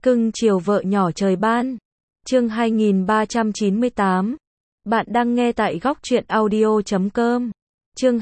Cưng chiều vợ nhỏ trời ban. Chương 2398. Bạn đang nghe tại góc truyện audio.com. Chương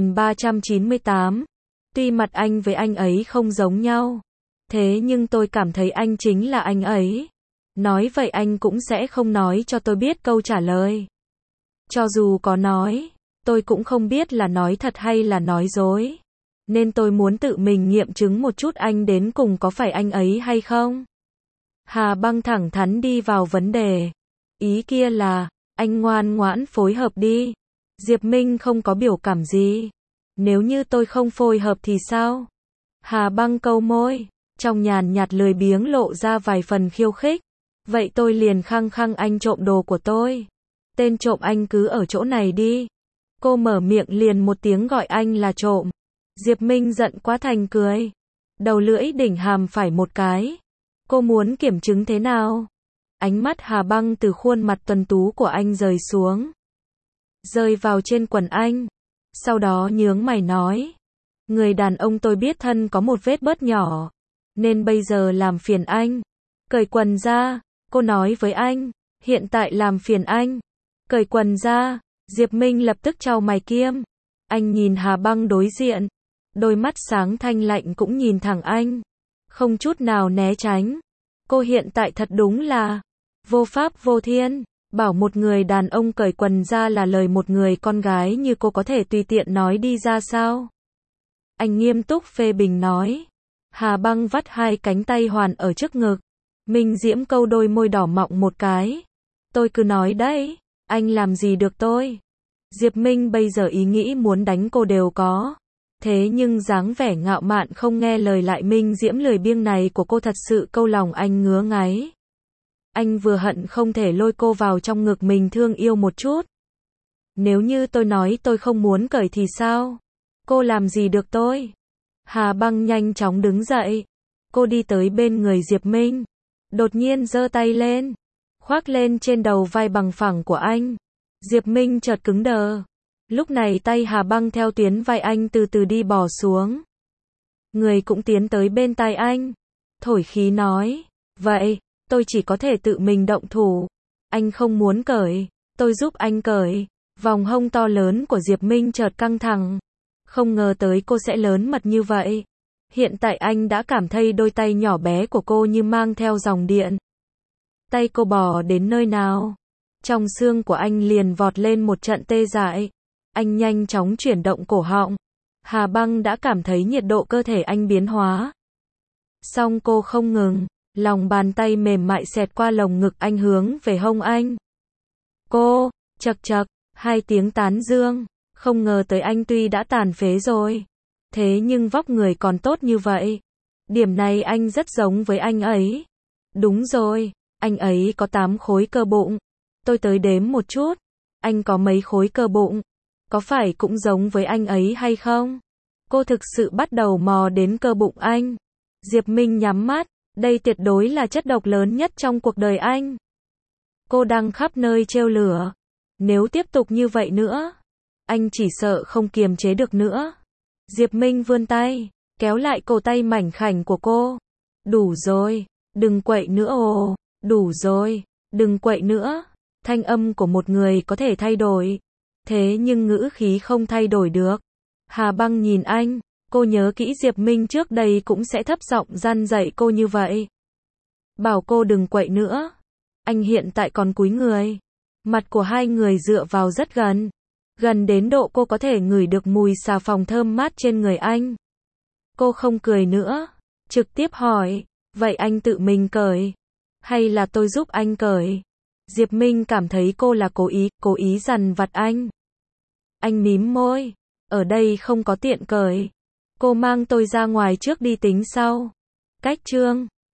2398. Tuy mặt anh với anh ấy không giống nhau, thế nhưng tôi cảm thấy anh chính là anh ấy. Nói vậy anh cũng sẽ không nói cho tôi biết câu trả lời. Cho dù có nói, tôi cũng không biết là nói thật hay là nói dối. Nên tôi muốn tự mình nghiệm chứng một chút anh đến cùng có phải anh ấy hay không. Hà Băng thẳng thắn đi vào vấn đề. Ý kia là, anh ngoan ngoãn phối hợp đi. Diệp Minh không có biểu cảm gì. Nếu như tôi không phối hợp thì sao? Hà Băng câu môi, trong nhàn nhạt lười biếng lộ ra vài phần khiêu khích. Vậy tôi liền khăng khăng anh trộm đồ của tôi. Tên trộm anh cứ ở chỗ này đi. Cô mở miệng liền một tiếng gọi anh là trộm. Diệp Minh giận quá thành cười. Đầu lưỡi đỉnh hàm phải một cái. Cô muốn kiểm chứng thế nào? Ánh mắt Hà Băng từ khuôn mặt tuấn tú của anh rời xuống, rơi vào trên quần anh. Sau đó nhướng mày nói. Người đàn ông tôi biết thân có một vết bớt nhỏ, nên bây giờ làm phiền anh. Cởi quần ra, cô nói với anh. Hiện tại làm phiền anh. Cởi quần ra. Diệp Minh lập tức chau mày kiêm. Anh nhìn Hà Băng đối diện. Đôi mắt sáng thanh lạnh cũng nhìn thẳng anh. Không chút nào né tránh. Cô hiện tại thật đúng là vô pháp vô thiên. Bảo một người đàn ông cởi quần ra là lời một người con gái như cô có thể tùy tiện nói đi ra sao? Anh nghiêm túc phê bình nói. Hà Băng vắt hai cánh tay hoàn ở trước ngực. Minh Diễm câu đôi môi đỏ mọng một cái. Tôi cứ nói đấy, anh làm gì được tôi? Diệp Minh bây giờ ý nghĩ muốn đánh cô đều có. Thế nhưng dáng vẻ ngạo mạn không nghe lời lại Minh Diễm lười biếng này của cô thật sự câu lòng anh ngứa ngáy. Anh vừa hận không thể lôi cô vào trong ngực mình thương yêu một chút. Nếu như tôi nói tôi không muốn cởi thì sao? Cô làm gì được tôi? Hà Băng nhanh chóng đứng dậy. Cô đi tới bên người Diệp Minh. Đột nhiên giơ tay lên, khoác lên trên đầu vai bằng phẳng của anh. Diệp Minh chợt cứng đờ. Lúc này tay Hà Băng theo tuyến vai anh từ từ đi bò xuống. Người cũng tiến tới bên tai anh. Thổi khí nói. Vậy, tôi chỉ có thể tự mình động thủ. Anh không muốn cởi, tôi giúp anh cởi. Vòng hông to lớn của Diệp Minh chợt căng thẳng. Không ngờ tới cô sẽ lớn mật như vậy. Hiện tại anh đã cảm thấy đôi tay nhỏ bé của cô như mang theo dòng điện. Tay cô bò đến nơi nào, trong xương của anh liền vọt lên một trận tê dại. Anh nhanh chóng chuyển động cổ họng. Hà Băng đã cảm thấy nhiệt độ cơ thể anh biến hóa. Song cô không ngừng, lòng bàn tay mềm mại xẹt qua lồng ngực anh hướng về hông anh. Cô, chậc chậc, hai tiếng tán dương. Không ngờ tới anh tuy đã tàn phế rồi, thế nhưng vóc người còn tốt như vậy. Điểm này anh rất giống với anh ấy. Đúng rồi, anh ấy có 8 khối cơ bụng. Tôi tới đếm một chút. Anh có mấy khối cơ bụng? Có phải cũng giống với anh ấy hay không? Cô thực sự bắt đầu mò đến cơ bụng anh. Diệp Minh nhắm mắt. Đây tuyệt đối là chất độc lớn nhất trong cuộc đời anh. Cô đang khắp nơi trêu lửa. Nếu tiếp tục như vậy nữa, anh chỉ sợ không kiềm chế được nữa. Diệp Minh vươn tay, kéo lại cổ tay mảnh khảnh của cô. Đủ rồi, đừng quậy nữa ồ. Đủ rồi, đừng quậy nữa. Thanh âm của một người có thể thay đổi, thế nhưng ngữ khí không thay đổi được. Hà Băng nhìn anh, cô nhớ kỹ Diệp Minh trước đây cũng sẽ thấp giọng răn dạy cô như vậy. Bảo cô đừng quậy nữa. Anh hiện tại còn cúi người. Mặt của hai người dựa vào rất gần. Gần đến độ cô có thể ngửi được mùi xà phòng thơm mát trên người anh. Cô không cười nữa, trực tiếp hỏi. Vậy anh tự mình cởi, hay là tôi giúp anh cởi? Diệp Minh cảm thấy cô là cố ý dằn vặt anh. Anh mím môi. Ở đây không có tiện cởi. Cô mang tôi ra ngoài trước đi tính sau. Cách chương